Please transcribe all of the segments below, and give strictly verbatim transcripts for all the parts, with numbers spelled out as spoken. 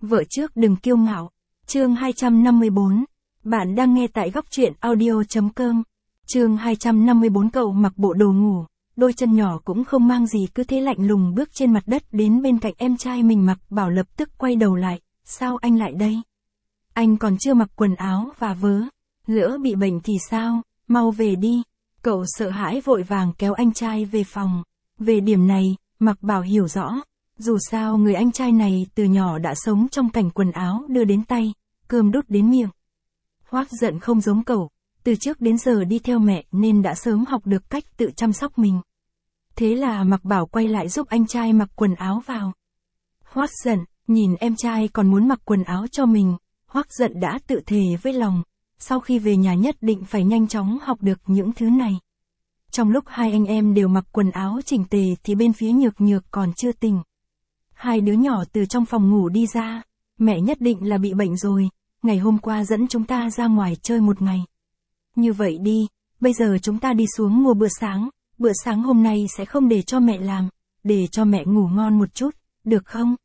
Vợ trước đừng kiêu ngạo. Chương hai trăm năm mươi bốn. Bạn đang nghe tại góc truyện audio.com. Chương hai trăm năm mươi bốn. Cậu mặc bộ đồ ngủ, đôi chân nhỏ cũng không mang gì cứ thế lạnh lùng bước trên mặt đất đến bên cạnh em trai mình. Mạc Bảo lập tức quay đầu lại, sao anh lại đây? Anh còn chưa mặc quần áo và vớ, lỡ bị bệnh thì sao, mau về đi. Cậu sợ hãi vội vàng kéo anh trai về phòng. Về điểm này, Mạc Bảo hiểu rõ, dù sao người anh trai này từ nhỏ đã sống trong cảnh quần áo đưa đến tay, cơm đút đến miệng. Hoác Dận không giống cậu, từ trước đến giờ đi theo mẹ nên đã sớm học được cách tự chăm sóc mình. Thế là Mạc Bảo quay lại giúp anh trai mặc quần áo vào. Hoác Dận nhìn em trai còn muốn mặc quần áo cho mình, Hoác Dận đã tự thề với lòng, sau khi về nhà nhất định phải nhanh chóng học được những thứ này. Trong lúc hai anh em đều mặc quần áo chỉnh tề thì bên phía Nhược Nhược còn chưa tỉnh. Hai đứa nhỏ từ trong phòng ngủ đi ra, mẹ nhất định là bị bệnh rồi, ngày hôm qua dẫn chúng ta ra ngoài chơi một ngày. Như vậy đi, bây giờ chúng ta đi xuống mua bữa sáng, bữa sáng hôm nay sẽ không để cho mẹ làm, để cho mẹ ngủ ngon một chút, được không?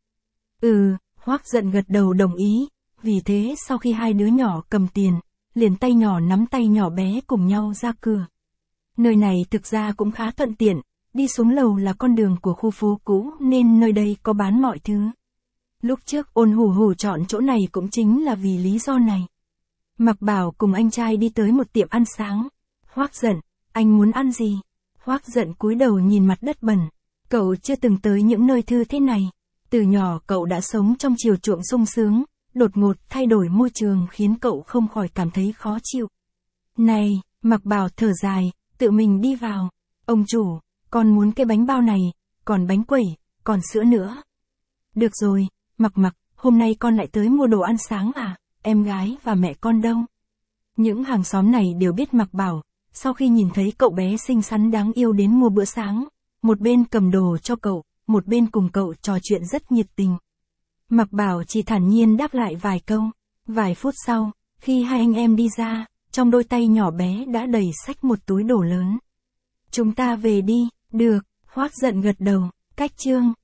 Ừ, Hoác Dận gật đầu đồng ý, vì thế sau khi hai đứa nhỏ cầm tiền, liền tay nhỏ nắm tay nhỏ bé cùng nhau ra cửa. Nơi này thực ra cũng khá thuận tiện, đi xuống lầu là con đường của khu phố cũ nên nơi đây có bán mọi thứ. Lúc trước Ôn Hủ Hủ chọn chỗ này cũng chính là vì lý do này. Mạc Bảo cùng anh trai đi tới một tiệm ăn sáng. Hoác Dận, anh muốn ăn gì? Hoác Dận cúi đầu nhìn mặt đất bẩn. Cậu chưa từng tới những nơi thư thế này. Từ nhỏ cậu đã sống trong chiều chuộng sung sướng, đột ngột thay đổi môi trường khiến cậu không khỏi cảm thấy khó chịu. Này, Mạc Bảo thở dài, tự mình đi vào. Ông chủ, con muốn cái bánh bao này, còn bánh quẩy, còn sữa nữa. Được rồi, Mặc Mặc, hôm nay con lại tới mua đồ ăn sáng à, em gái và mẹ con đâu? Những hàng xóm này đều biết Mạc Bảo, sau khi nhìn thấy cậu bé xinh xắn đáng yêu đến mua bữa sáng, một bên cầm đồ cho cậu, một bên cùng cậu trò chuyện rất nhiệt tình. Mạc Bảo chỉ thản nhiên đáp lại vài câu. Vài phút sau, khi hai anh em đi ra, trong đôi tay nhỏ bé đã đầy xách một túi đồ lớn. Chúng ta về đi, được, Hoác Dận gật đầu, cách chương.